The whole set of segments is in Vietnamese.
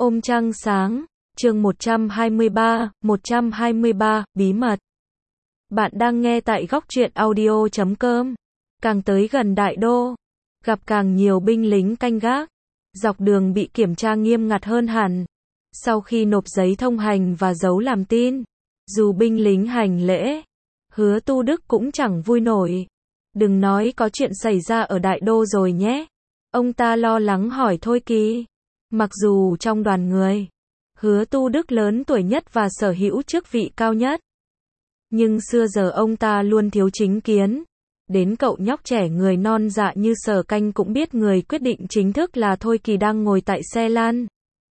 Ôm trăng sáng, chương 123, bí mật. Bạn đang nghe tại góc truyện audio.com. Càng tới gần đại đô, gặp càng nhiều binh lính canh gác. Dọc đường bị kiểm tra nghiêm ngặt hơn hẳn. Sau khi nộp giấy thông hành và dấu làm tin, dù binh lính hành lễ, Hứa Tu Đức cũng chẳng vui nổi. Đừng nói có chuyện xảy ra ở đại đô rồi nhé. Ông ta lo lắng hỏi Thôi Kỳ. Mặc dù trong đoàn người, Hứa Tu Đức lớn tuổi nhất và sở hữu chức vị cao nhất, nhưng xưa giờ ông ta luôn thiếu chính kiến. Đến cậu nhóc trẻ người non dạ như Sở Canh cũng biết người quyết định chính thức là Thôi Kỳ đang ngồi tại xe lăn.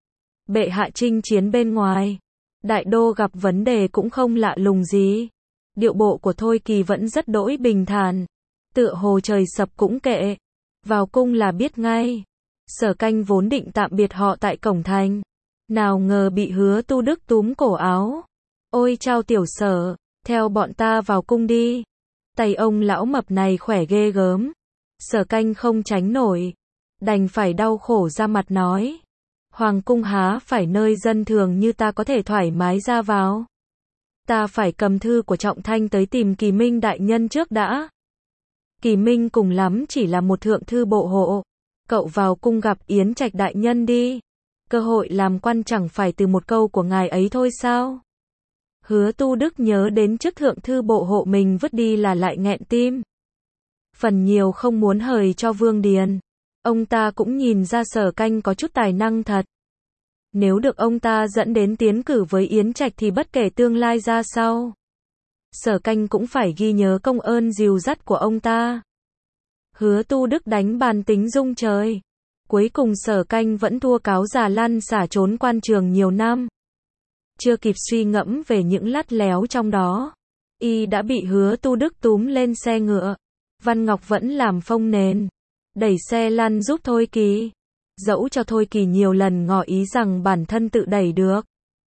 Bệ hạ chinh chiến bên ngoài, đại đô gặp vấn đề cũng không lạ lùng gì. Điệu bộ của Thôi Kỳ vẫn rất đỗi bình thản, tựa hồ trời sập cũng kệ, vào cung là biết ngay. Sở Canh vốn định tạm biệt họ tại cổng thành, nào ngờ bị Hứa Tu Đức túm cổ áo. Ôi chao tiểu Sở, theo bọn ta vào cung đi. Tay ông lão mập này khỏe ghê gớm. Sở Canh không tránh nổi, đành phải đau khổ ra mặt nói. Hoàng cung há phải nơi dân thường như ta có thể thoải mái ra vào. Ta phải cầm thư của Trọng Thanh tới tìm Kỳ Minh đại nhân trước đã. Kỳ Minh cùng lắm chỉ là một thượng thư bộ hộ. Cậu vào cung gặp Yến Trạch đại nhân đi. Cơ hội làm quan chẳng phải từ một câu của ngài ấy thôi sao? Hứa Tu Đức nhớ đến chức thượng thư bộ hộ mình vứt đi là lại nghẹn tim. Phần nhiều không muốn hời cho Vương Điền. Ông ta cũng nhìn ra Sở Canh có chút tài năng thật. Nếu được ông ta dẫn đến tiến cử với Yến Trạch thì bất kể tương lai ra sao, Sở Canh cũng phải ghi nhớ công ơn dìu dắt của ông ta. Hứa Tu Đức đánh bàn tính rung trời. Cuối cùng Sở Canh vẫn thua cáo già lăn xả trốn quan trường nhiều năm. Chưa kịp suy ngẫm về những lắt léo trong đó, y đã bị Hứa Tu Đức túm lên xe ngựa. Văn Ngọc vẫn làm phông nền, đẩy xe lăn giúp Thôi Kỳ. Dẫu cho Thôi Kỳ nhiều lần ngỏ ý rằng bản thân tự đẩy được,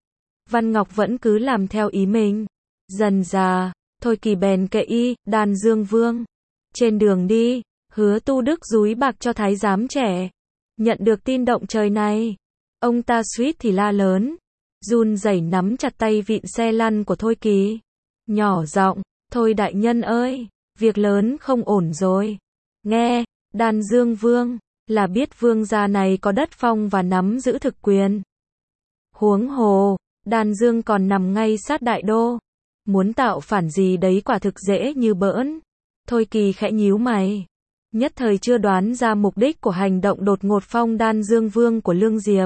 Văn Ngọc vẫn cứ làm theo ý mình. Dần dà, Thôi Kỳ bèn kệ y, Đan Dương Vương. Trên đường đi, Hứa Tu Đức dúi bạc cho thái giám trẻ. Nhận được tin động trời này, ông ta suýt thì la lớn, run rẩy nắm chặt tay vịn xe lăn của Thôi Kỳ. Nhỏ giọng, Thôi đại nhân ơi, việc lớn không ổn rồi. Nghe, Đan Dương Vương, là biết vương gia này có đất phong và nắm giữ thực quyền. Huống hồ, Đan Dương còn nằm ngay sát đại đô. Muốn tạo phản gì đấy quả thực dễ như bỡn. Thôi Kỳ khẽ nhíu mày. Nhất thời chưa đoán ra mục đích của hành động đột ngột phong Đan Dương Vương của Lương Diệp.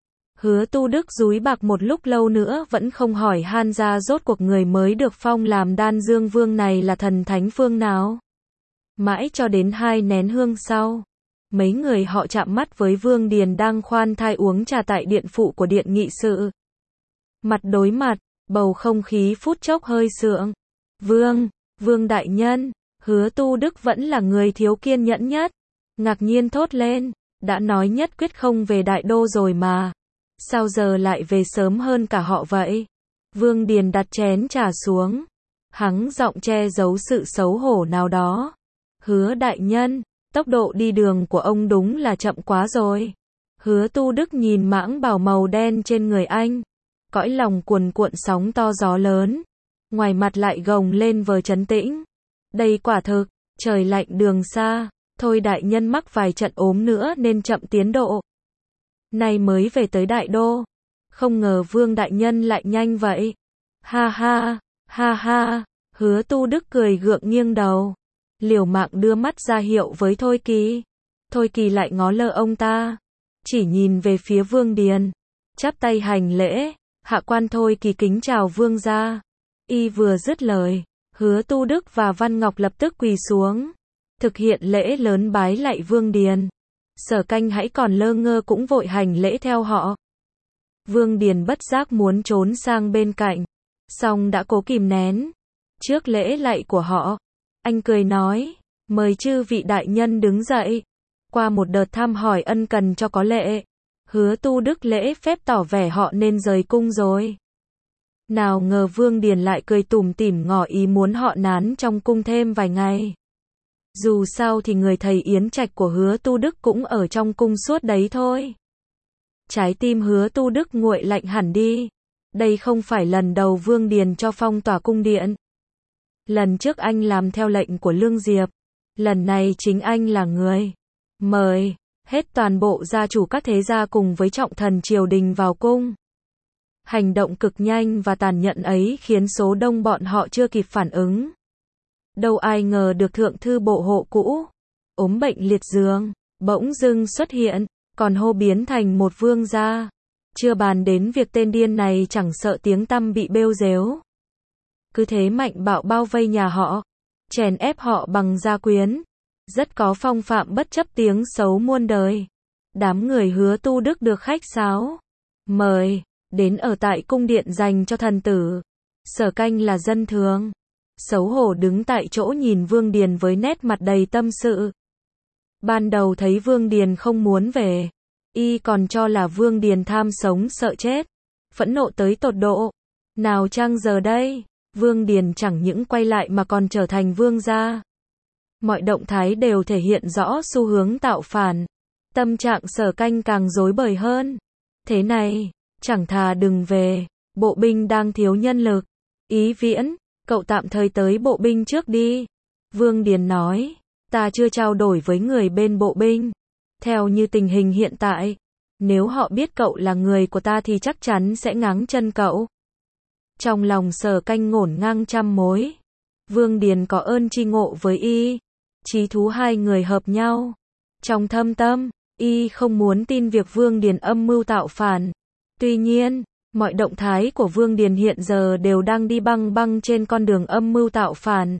Hứa Tu Đức dúi bạc một lúc lâu nữa vẫn không hỏi han ra rốt cuộc người mới được phong làm Đan Dương Vương này là thần thánh phương nào. Mãi cho đến 2 nén hương sau, mấy người họ chạm mắt với Vương Điền đang khoan thai uống trà tại điện phụ của điện nghị sự. Mặt đối mặt, bầu không khí phút chốc hơi sượng. Vương đại nhân. Hứa Tu Đức vẫn là người thiếu kiên nhẫn nhất. Ngạc nhiên thốt lên, đã nói nhất quyết không về đại đô rồi mà. Sao giờ lại về sớm hơn cả họ vậy? Vương Điền đặt chén trà xuống. Hắng giọng che giấu sự xấu hổ nào đó. Hứa đại nhân, tốc độ đi đường của ông đúng là chậm quá rồi. Hứa Tu Đức nhìn mãng bào màu đen trên người anh. Cõi lòng cuồn cuộn sóng to gió lớn. Ngoài mặt lại gồng lên vờ trấn tĩnh. Đây quả thực, trời lạnh đường xa. Thôi đại nhân mắc vài trận ốm nữa nên chậm tiến độ. Nay mới về tới đại đô. Không ngờ Vương đại nhân lại nhanh vậy. Ha ha. Hứa Tu Đức cười gượng nghiêng đầu. Liều mạng đưa mắt ra hiệu với Thôi Kỳ. Thôi Kỳ lại ngó lơ ông ta. Chỉ nhìn về phía Vương Điền. Chắp tay hành lễ. Hạ quan Thôi Kỳ kính chào vương gia. Y vừa dứt lời, Hứa Tu Đức và Văn Ngọc lập tức quỳ xuống. Thực hiện lễ lớn bái lạy Vương Điền. Sở Canh hãy còn lơ ngơ cũng vội hành lễ theo họ. Vương Điền bất giác muốn trốn sang bên cạnh, song đã cố kìm nén. Trước lễ lạy của họ, anh cười nói, mời chư vị đại nhân đứng dậy. Qua một đợt thăm hỏi ân cần cho có lệ, Hứa Tu Đức lễ phép tỏ vẻ họ nên rời cung rồi. Nào ngờ Vương Điền lại cười tủm tỉm ngỏ ý muốn họ nán trong cung thêm vài ngày. Dù sao thì người thầy Yến Trạch của Hứa Tu Đức cũng ở trong cung suốt đấy thôi. Trái tim Hứa Tu Đức nguội lạnh hẳn đi. Đây không phải lần đầu Vương Điền cho phong tỏa cung điện. Lần trước anh làm theo lệnh của Lương Diệp. Lần này chính anh là người mời hết toàn bộ gia chủ các thế gia cùng với trọng thần triều đình vào cung. Hành động cực nhanh và tàn nhẫn ấy khiến số đông bọn họ chưa kịp phản ứng. Đâu ai ngờ được thượng thư bộ hộ cũ, ốm bệnh liệt giường, bỗng dưng xuất hiện, còn hô biến thành một vương gia. Chưa bàn đến việc tên điên này chẳng sợ tiếng tăm bị bêu rếu. Cứ thế mạnh bạo bao vây nhà họ, chèn ép họ bằng gia quyến. Rất có phong phạm bất chấp tiếng xấu muôn đời. Đám người Hứa Tu Đức được khách sáo mời đến ở tại cung điện dành cho thần tử. Sở Canh là dân thường, xấu hổ đứng tại chỗ nhìn Vương Điền với nét mặt đầy tâm sự. Ban đầu thấy Vương Điền không muốn về, y còn cho là Vương Điền tham sống sợ chết, phẫn nộ tới tột độ. Nào chăng giờ đây, Vương Điền chẳng những quay lại mà còn trở thành vương gia. Mọi động thái đều thể hiện rõ xu hướng tạo phản. Tâm trạng Sở Canh càng rối bời hơn. Thế này, chẳng thà đừng về, bộ binh đang thiếu nhân lực. Ý Viễn, cậu tạm thời tới bộ binh trước đi. Vương Điền nói, ta chưa trao đổi với người bên bộ binh. Theo như tình hình hiện tại, nếu họ biết cậu là người của ta thì chắc chắn sẽ ngáng chân cậu. Trong lòng Sở Canh ngổn ngang trăm mối. Vương Điền có ơn tri ngộ với y, chí thú hai người hợp nhau. Trong thâm tâm, y không muốn tin việc Vương Điền âm mưu tạo phản. Tuy nhiên, mọi động thái của Vương Điền hiện giờ đều đang đi băng băng trên con đường âm mưu tạo phản.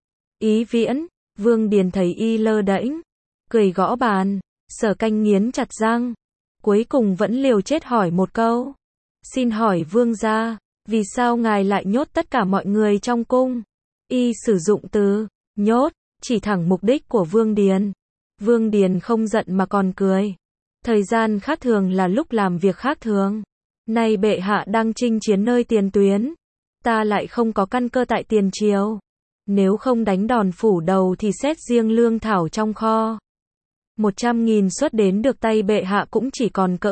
Ý Viễn, Vương Điền thấy y lơ đễnh, cười gõ bàn. Sở Canh nghiến chặt răng, cuối cùng vẫn liều chết hỏi một câu. Xin hỏi vương gia, vì sao ngài lại nhốt tất cả mọi người trong cung? Y sử dụng từ nhốt, chỉ thẳng mục đích của Vương Điền. Vương Điền không giận mà còn cười. Thời gian khác thường là lúc làm việc khác thường. Nay bệ hạ đang chinh chiến nơi tiền tuyến, ta lại không có căn cơ tại tiền triều. Nếu không đánh đòn phủ đầu thì xét riêng lương thảo trong kho, 100.000 suất đến được tay bệ hạ cũng chỉ còn cỡ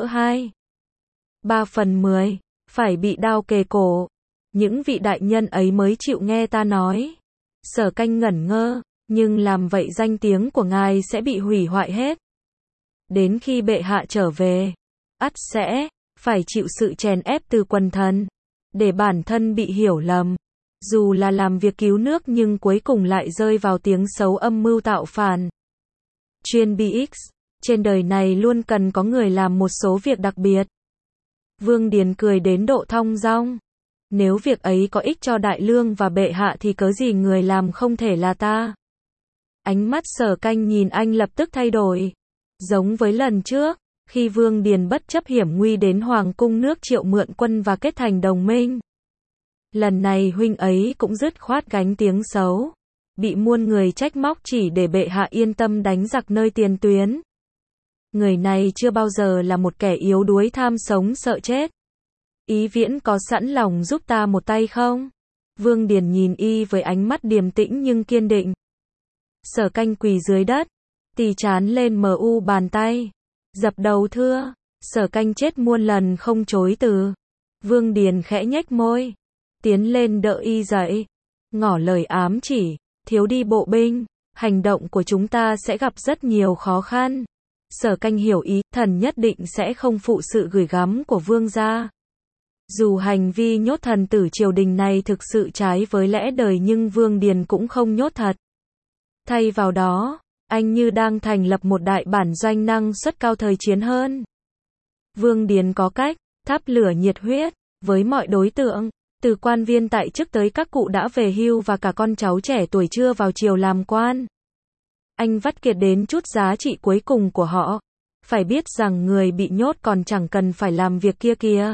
2/3, phải bị đao kề cổ. Những vị đại nhân ấy mới chịu nghe ta nói. Sở Canh ngẩn ngơ, nhưng làm vậy danh tiếng của ngài sẽ bị hủy hoại hết. Đến khi bệ hạ trở về, ắt sẽ phải chịu sự chèn ép từ quần thần, để bản thân bị hiểu lầm. Dù là làm việc cứu nước nhưng cuối cùng lại rơi vào tiếng xấu âm mưu tạo phản. Chuyên BX, trên đời này luôn cần có người làm một số việc đặc biệt. Vương Điền cười đến độ thong dong. Nếu việc ấy có ích cho đại lương và bệ hạ thì cớ gì người làm không thể là ta. Ánh mắt Sở Canh nhìn anh lập tức thay đổi. Giống với lần trước, khi Vương Điền bất chấp hiểm nguy đến Hoàng cung nước Triệu mượn quân và kết thành đồng minh. Lần này huynh ấy cũng dứt khoát gánh tiếng xấu. Bị muôn người trách móc chỉ để bệ hạ yên tâm đánh giặc nơi tiền tuyến. Người này chưa bao giờ là một kẻ yếu đuối tham sống sợ chết. Ý Viễn có sẵn lòng giúp ta một tay không? Vương Điền nhìn y với ánh mắt điềm tĩnh nhưng kiên định. Sở Canh quỳ dưới đất, tì trán lên bàn tay, dập đầu thưa. Sở Canh chết muôn lần không chối từ. Vương Điền khẽ nhếch môi, tiến lên đỡ y dậy, ngỏ lời ám chỉ. Thiếu đi bộ binh, hành động của chúng ta sẽ gặp rất nhiều khó khăn. Sở Canh hiểu ý, thần nhất định sẽ không phụ sự gửi gắm của vương gia. Dù hành vi nhốt thần tử triều đình này thực sự trái với lẽ đời nhưng Vương Điền cũng không nhốt thật. Thay vào đó, anh như đang thành lập một đại bản doanh năng suất cao thời chiến hơn. Vương Điền có cách thắp lửa nhiệt huyết với mọi đối tượng, từ quan viên tại chức tới các cụ đã về hưu và cả con cháu trẻ tuổi chưa vào triều làm quan. Anh vắt kiệt đến chút giá trị cuối cùng của họ. Phải biết rằng người bị nhốt còn chẳng cần phải làm việc kia kìa.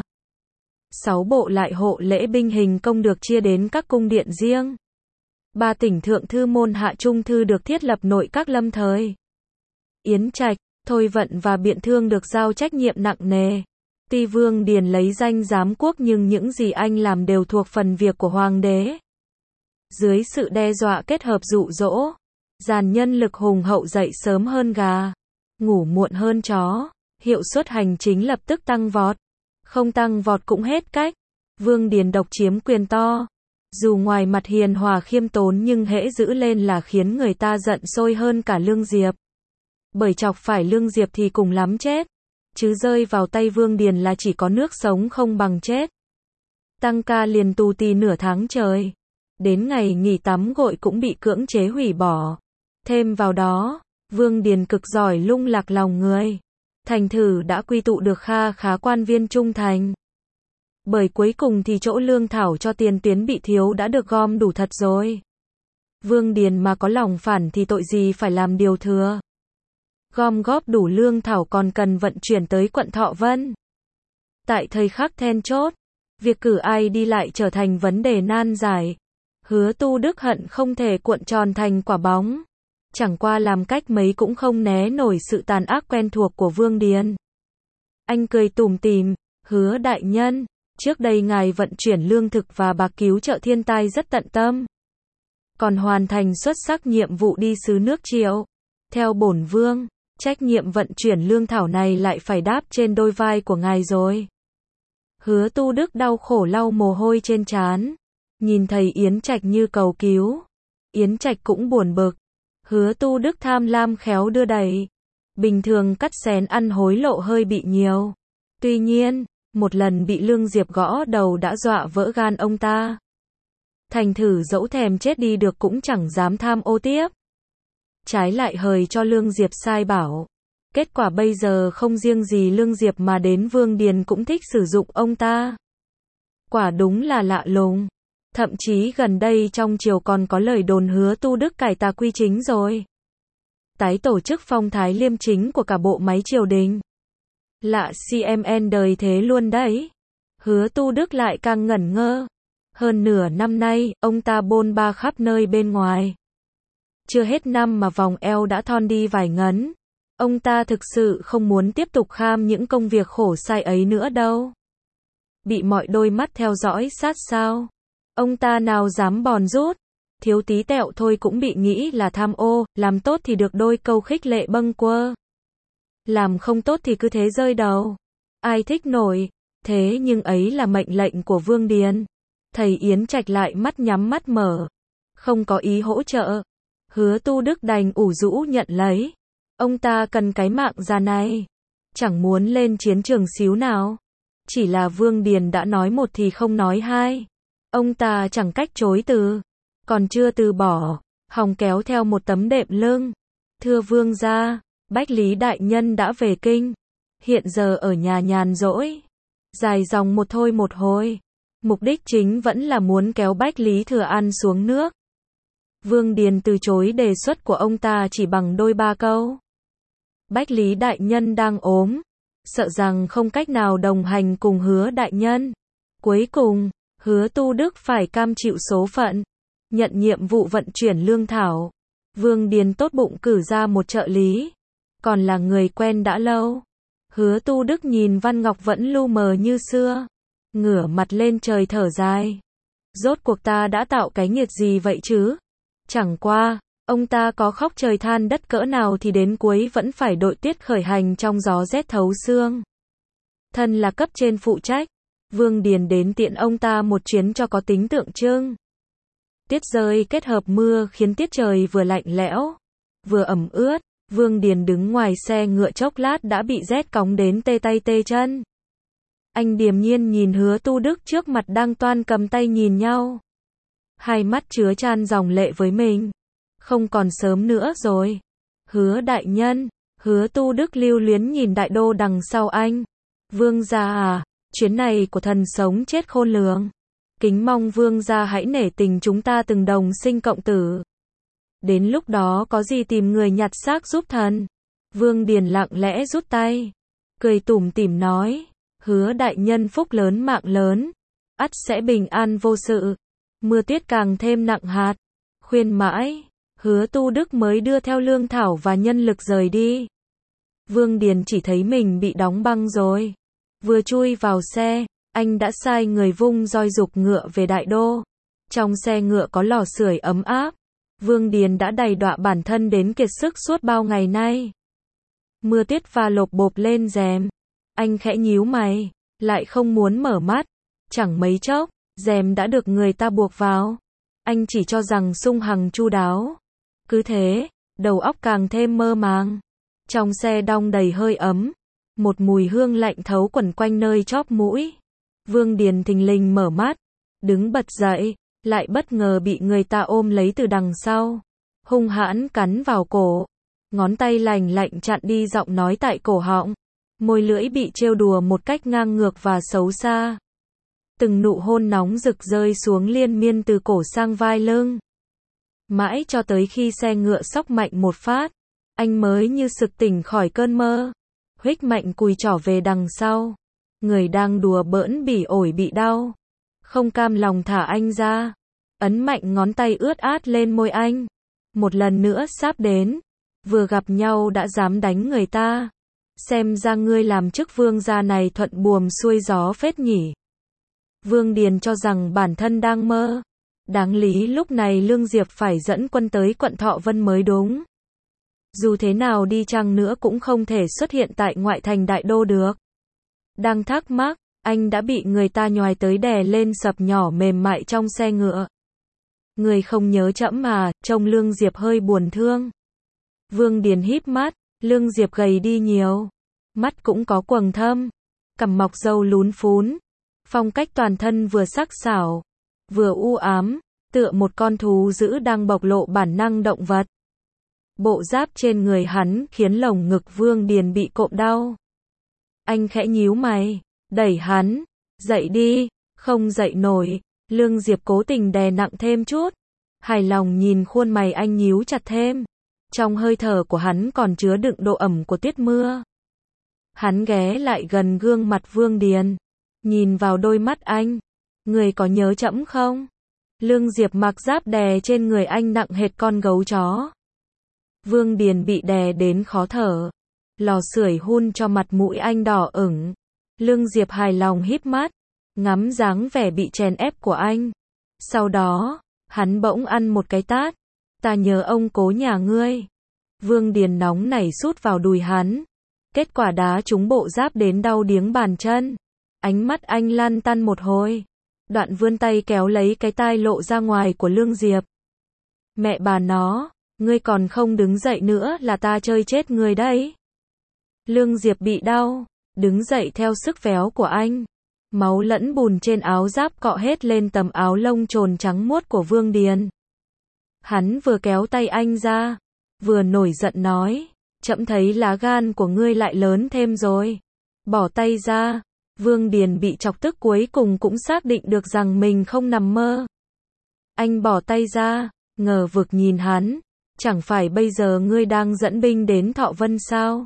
6 bộ lại hộ lễ binh hình công được chia đến các cung điện riêng. 3 tỉnh thượng thư môn hạ trung thư được thiết lập nội các lâm thời. Yến Trạch, Thôi Vận và Biện Thương được giao trách nhiệm nặng nề. Tuy Vương Điền lấy danh giám quốc nhưng những gì anh làm đều thuộc phần việc của hoàng đế. Dưới sự đe dọa kết hợp dụ dỗ, dàn nhân lực hùng hậu dậy sớm hơn gà, ngủ muộn hơn chó, Hiệu suất hành chính lập tức tăng vọt. Không tăng vọt cũng hết cách. Vương Điền độc chiếm quyền to. Dù ngoài mặt hiền hòa khiêm tốn nhưng hễ giữ lên là khiến người ta giận sôi hơn cả Lương Diệp. Bởi chọc phải Lương Diệp thì cùng lắm chết. Chứ rơi vào tay Vương Điền là chỉ có nước sống không bằng chết. Tăng ca liền tù tì nửa tháng trời. Đến ngày nghỉ tắm gội cũng bị cưỡng chế hủy bỏ. Thêm vào đó, Vương Điền cực giỏi lung lạc lòng người. Thành thử đã quy tụ được kha khá quan viên trung thành. Bởi cuối cùng thì chỗ lương thảo cho tiền tuyến bị thiếu đã được gom đủ thật rồi. Vương Điền mà có lòng phản thì tội gì phải làm điều thừa. Gom góp đủ lương thảo còn cần vận chuyển tới quận Thọ Vân. Tại thời khắc then chốt, việc cử ai đi lại trở thành vấn đề nan giải. Hứa Tu Đức hận không thể cuộn tròn thành quả bóng. Chẳng qua làm cách mấy cũng không né nổi sự tàn ác quen thuộc của Vương Điền. Anh cười tủm tỉm, Hứa đại nhân, trước đây ngài vận chuyển lương thực và bạc cứu trợ thiên tai rất tận tâm. Còn hoàn thành xuất sắc nhiệm vụ đi sứ nước Triệu. Theo bổn vương, trách nhiệm vận chuyển lương thảo này lại phải đáp trên đôi vai của ngài rồi. Hứa Tu Đức đau khổ lau mồ hôi trên trán. Nhìn thấy Yến Trạch như cầu cứu. Yến Trạch cũng buồn bực. Hứa Tu Đức tham lam khéo đưa đẩy. Bình thường cắt xén ăn hối lộ hơi bị nhiều. Tuy nhiên, một lần bị Lương Diệp gõ đầu đã dọa vỡ gan ông ta. Thành thử dẫu thèm chết đi được cũng chẳng dám tham ô tiếp. Trái lại hời cho Lương Diệp sai bảo. Kết quả bây giờ không riêng gì Lương Diệp mà đến Vương Điền cũng thích sử dụng ông ta. Quả đúng là lạ lùng. Thậm chí gần đây trong triều còn có lời đồn Hứa Tu Đức cải tà quy chính rồi. Tái tổ chức phong thái liêm chính của cả bộ máy triều đình. Lạ CMN đời thế luôn đấy. Hứa Tu Đức lại càng ngẩn ngơ. Hơn nửa năm nay, ông ta bôn ba khắp nơi bên ngoài. Chưa hết năm mà vòng eo đã thon đi vài ngấn. Ông ta thực sự không muốn tiếp tục kham những công việc khổ sai ấy nữa đâu. Bị mọi đôi mắt theo dõi sát sao. Ông ta nào dám bòn rút. Thiếu tí tẹo thôi cũng bị nghĩ là tham ô, làm tốt thì được đôi câu khích lệ bâng quơ. Làm không tốt thì cứ thế rơi đầu. Ai thích nổi. Thế nhưng ấy là mệnh lệnh của Vương Điền. Thầy Yến Trạch lại mắt nhắm mắt mở. Không có ý hỗ trợ. Hứa Tu Đức đành ủ rũ nhận lấy. Ông ta cần cái mạng già này. Chẳng muốn lên chiến trường xíu nào. Chỉ là Vương Điền đã nói một thì không nói hai. Ông ta chẳng cách chối từ. Còn chưa từ bỏ. Hòng kéo theo một tấm đệm lưng. Thưa vương gia, Bách Lý đại nhân đã về kinh. Hiện giờ ở nhà nhàn rỗi. Dài dòng một thôi một hồi. Mục đích chính vẫn là muốn kéo Bách Lý Thừa An xuống nước. Vương Điền từ chối đề xuất của ông ta chỉ bằng đôi ba câu. Bách Lý đại nhân đang ốm. Sợ rằng không cách nào đồng hành cùng Hứa đại nhân. Cuối cùng, Hứa Tu Đức phải cam chịu số phận. Nhận nhiệm vụ vận chuyển lương thảo. Vương Điền tốt bụng cử ra một trợ lý. Còn là người quen đã lâu. Hứa Tu Đức nhìn Văn Ngọc vẫn lu mờ như xưa. Ngửa mặt lên trời thở dài. Rốt cuộc ta đã tạo cái nghiệt gì vậy chứ? Chẳng qua, ông ta có khóc trời than đất cỡ nào thì đến cuối vẫn phải đội tiết khởi hành trong gió rét thấu xương. Thân là cấp trên phụ trách. Vương Điền đến tiện ông ta một chuyến cho có tính tượng trưng. Tiết rơi kết hợp mưa khiến tiết trời vừa lạnh lẽo, vừa ẩm ướt. Vương Điền đứng ngoài xe ngựa chốc lát đã bị rét cóng đến tê tay tê chân. Anh điềm nhiên nhìn Hứa Tu Đức trước mặt đang toan cầm tay nhìn nhau. Hai mắt chứa chan dòng lệ với mình. Không còn sớm nữa rồi. Hứa đại nhân. Hứa Tu Đức lưu luyến nhìn đại đô đằng sau anh. Vương gia à, chuyến này của thần sống chết khôn lường. Kính mong vương gia hãy nể tình chúng ta từng đồng sinh cộng tử. Đến lúc đó có gì tìm người nhặt xác giúp thần. Vương Điền lặng lẽ rút tay. Cười tủm tỉm nói. Hứa đại nhân phúc lớn mạng lớn. Ắt sẽ bình an vô sự. Mưa tuyết càng thêm nặng hạt. Khuyên mãi. Hứa Tu Đức mới đưa theo lương thảo và nhân lực rời đi. Vương Điền chỉ thấy mình bị đóng băng rồi. Vừa chui vào xe, anh đã sai người vung roi giục ngựa về đại đô. Trong xe ngựa có lò sưởi ấm áp. Vương Điền đã đầy đọa bản thân đến kiệt sức suốt bao ngày nay. Mưa tuyết va lộp bộp lên rèm. Anh khẽ nhíu mày, lại không muốn mở mắt. Chẳng mấy chốc, rèm đã được người ta buộc vào. Anh chỉ cho rằng sung hằng chu đáo. Cứ thế, đầu óc càng thêm mơ màng. Trong xe đong đầy hơi ấm. Một mùi hương lạnh thấu quẩn quanh nơi chóp mũi. Vương Điền thình lình mở mắt, đứng bật dậy, lại bất ngờ bị người ta ôm lấy từ đằng sau. Hung hãn cắn vào cổ. Ngón tay lành lạnh chặn đi giọng nói tại cổ họng. Môi lưỡi bị trêu đùa một cách ngang ngược và xấu xa. Từng nụ hôn nóng rực rơi xuống liên miên từ cổ sang vai lưng. Mãi cho tới khi xe ngựa xóc mạnh một phát, anh mới như sực tỉnh khỏi cơn mơ. Huých mạnh cùi trỏ về đằng sau. Người đang đùa bỡn bỉ ổi bị đau. Không cam lòng thả anh ra. Ấn mạnh ngón tay ướt át lên môi anh. Một lần nữa sắp đến. Vừa gặp nhau đã dám đánh người ta. Xem ra ngươi làm chức vương gia này thuận buồm xuôi gió phết nhỉ. Vương Điền cho rằng bản thân đang mơ. Đáng lý lúc này Lương Diệp phải dẫn quân tới quận Thọ Vân mới đúng. Dù thế nào đi chăng nữa cũng không thể xuất hiện tại ngoại thành đại đô được. Đang thắc mắc, anh đã bị người ta nhoài tới đè lên sập nhỏ mềm mại trong xe ngựa. Người không nhớ trẫm mà, trông Lương Diệp hơi buồn thương. Vương Điền híp mắt, Lương Diệp gầy đi nhiều. Mắt cũng có quầng thâm, cằm mọc râu lún phún. Phong cách toàn thân vừa sắc sảo, vừa u ám, tựa một con thú dữ đang bộc lộ bản năng động vật. Bộ giáp trên người hắn khiến lồng ngực Vương Điền bị cộm đau. Anh khẽ nhíu mày, đẩy hắn, dậy đi, không dậy nổi. Lương Diệp cố tình đè nặng thêm chút. Hài lòng nhìn khuôn mày anh nhíu chặt thêm. Trong hơi thở của hắn còn chứa đựng độ ẩm của tuyết mưa. Hắn ghé lại gần gương mặt Vương Điền, nhìn vào đôi mắt anh. Người có nhớ trẫm không? Lương Diệp mặc giáp đè trên người anh nặng hệt con gấu chó. Vương Điền bị đè đến khó thở. Lò sưởi hun cho mặt mũi anh đỏ ửng. Lương Diệp hài lòng híp mắt, ngắm dáng vẻ bị chèn ép của anh. Sau đó, hắn bỗng ăn một cái tát. Ta nhớ ông cố nhà ngươi. Vương Điền nóng nảy sút vào đùi hắn. Kết quả đá trúng bộ giáp đến đau điếng bàn chân. Ánh mắt anh lăn tăn một hồi. Đoạn vươn tay kéo lấy cái tai lộ ra ngoài của Lương Diệp. Mẹ bà nó, ngươi còn không đứng dậy nữa là ta chơi chết ngươi đấy. Lương Diệp bị đau, đứng dậy theo sức véo của anh. Máu lẫn bùn trên áo giáp cọ hết lên tấm áo lông trồn trắng muốt của Vương Điền. Hắn vừa kéo tay anh ra, vừa nổi giận nói, trẫm thấy lá gan của ngươi lại lớn thêm rồi. Bỏ tay ra. Vương Điền bị chọc tức cuối cùng cũng xác định được rằng mình không nằm mơ. Anh bỏ tay ra, ngờ vực nhìn hắn. Chẳng phải bây giờ ngươi đang dẫn binh đến Thọ Vân sao?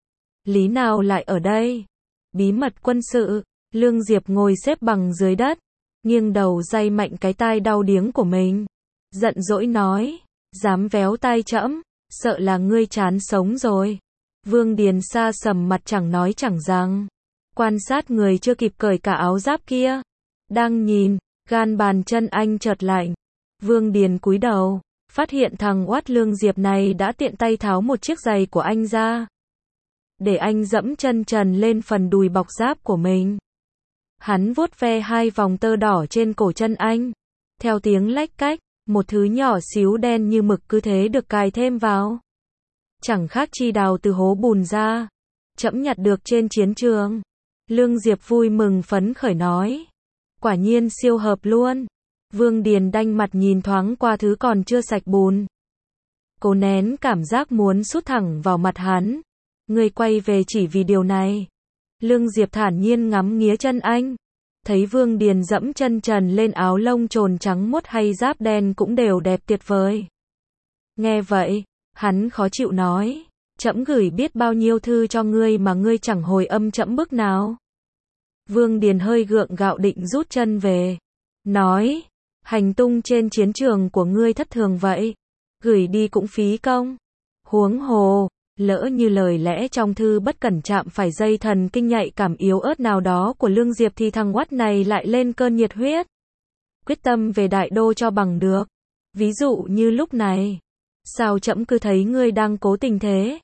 Lý nào lại ở đây? Bí mật quân sự. Lương Diệp ngồi xếp bằng dưới đất, nghiêng đầu day mạnh cái tai đau điếng của mình. Giận dỗi nói, dám véo tai trẫm, sợ là ngươi chán sống rồi. Vương Điền sa sầm mặt chẳng nói chẳng rằng. Quan sát người chưa kịp cởi cả áo giáp kia. Đang nhìn, gan bàn chân anh chợt lạnh. Vương Điền cúi đầu, phát hiện thằng oát Lương Diệp này đã tiện tay tháo một chiếc giày của anh ra. Để anh dẫm chân trần lên phần đùi bọc giáp của mình. Hắn vuốt ve hai vòng tơ đỏ trên cổ chân anh. Theo tiếng lách cách, một thứ nhỏ xíu đen như mực cứ thế được cài thêm vào. Chẳng khác chi đào từ hố bùn ra. Trẫm nhặt được trên chiến trường. Lương Diệp vui mừng phấn khởi nói. Quả nhiên siêu hợp luôn. Vương Điền đanh mặt nhìn thoáng qua thứ còn chưa sạch bùn. Cố nén cảm giác muốn sút thẳng vào mặt hắn. Ngươi quay về chỉ vì điều này. Lương Diệp thản nhiên ngắm nghía chân anh. Thấy Vương Điền dẫm chân trần lên áo lông trồn trắng muốt hay giáp đen cũng đều đẹp tuyệt vời. Nghe vậy, hắn khó chịu nói. Trẫm gửi biết bao nhiêu thư cho ngươi mà ngươi chẳng hồi âm trẫm bức nào. Vương Điền hơi gượng gạo định rút chân về. Nói, hành tung trên chiến trường của ngươi thất thường vậy. Gửi đi cũng phí công. Huống hồ, lỡ như lời lẽ trong thư bất cẩn chạm phải dây thần kinh nhạy cảm yếu ớt nào đó của Lương Diệp thì thằng oát này lại lên cơn nhiệt huyết. Quyết tâm về đại đô cho bằng được. Ví dụ như lúc này. Sao trẫm cứ thấy ngươi đang cố tình thế?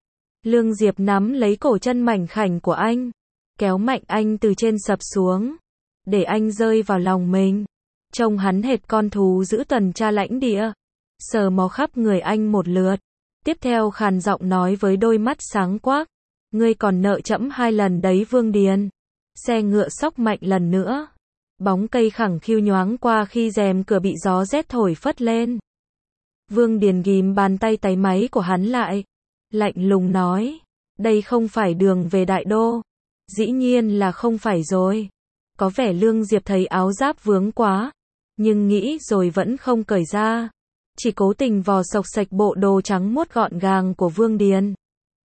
Lương Diệp nắm lấy cổ chân mảnh khảnh của anh, kéo mạnh anh từ trên sập xuống, để anh rơi vào lòng mình. Trông hắn hệt con thú giữ tuần tra lãnh địa, sờ mó khắp người anh một lượt. Tiếp theo khàn giọng nói với đôi mắt sáng quắc, ngươi còn nợ trẫm 2 lần đấy Vương Điền. Xe ngựa xóc mạnh lần nữa. Bóng cây khẳng khiu nhoáng qua khi rèm cửa bị gió rét thổi phất lên. Vương Điền ghim bàn tay táy máy của hắn lại, lạnh lùng nói, đây không phải đường về Đại Đô. Dĩ nhiên là không phải rồi. Có vẻ Lương Diệp thấy áo giáp vướng quá, nhưng nghĩ rồi vẫn không cởi ra, chỉ cố tình vò xộc sạch bộ đồ trắng muốt gọn gàng của Vương Điền.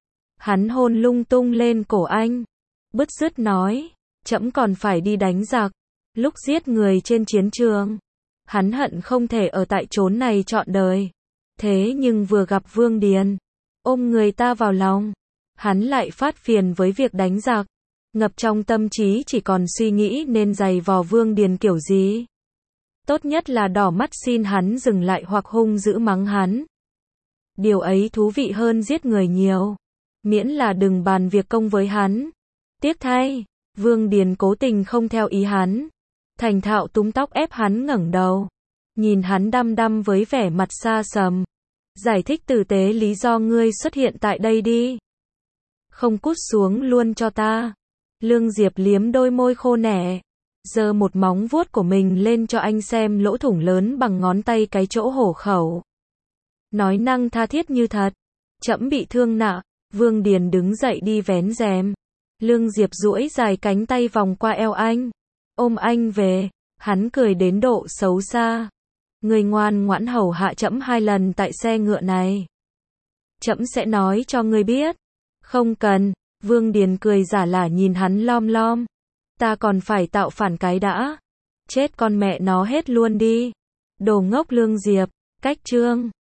Hắn hôn lung tung lên cổ anh, bứt rứt nói, trẫm còn phải đi đánh giặc, lúc giết người trên chiến trường. Hắn hận không thể ở tại chốn này trọn đời. Thế nhưng vừa gặp Vương Điền, ôm người ta vào lòng, hắn lại phát phiền với việc đánh giặc. Ngập trong tâm trí chỉ còn suy nghĩ nên giày vò Vương Điền kiểu gì. Tốt nhất là đỏ mắt xin hắn dừng lại hoặc hung dữ mắng hắn. Điều ấy thú vị hơn giết người nhiều. Miễn là đừng bàn việc công với hắn. Tiếc thay, Vương Điền cố tình không theo ý hắn. Thành thạo túm tóc ép hắn ngẩng đầu. Nhìn hắn đăm đăm với vẻ mặt xa sầm. Giải thích tử tế lý do ngươi xuất hiện tại đây đi. Không cút xuống luôn cho ta. Lương Diệp liếm đôi môi khô nẻ, giơ một móng vuốt của mình lên cho anh xem lỗ thủng lớn bằng ngón tay cái chỗ hổ khẩu. Nói năng tha thiết như thật, trẫm bị thương nặng. Vương Điền đứng dậy đi vén rèm. Lương Diệp duỗi dài cánh tay vòng qua eo anh, ôm anh về. Hắn cười đến độ xấu xa. Ngươi ngoan ngoãn hầu hạ trẫm 2 lần tại xe ngựa này. Trẫm sẽ nói cho ngươi biết. Không cần. Vương Điền cười giả lả nhìn hắn lom lom. Ta còn phải tạo phản cái đã. Chết con mẹ nó hết luôn đi. Đồ ngốc Lương Diệp. Cách chương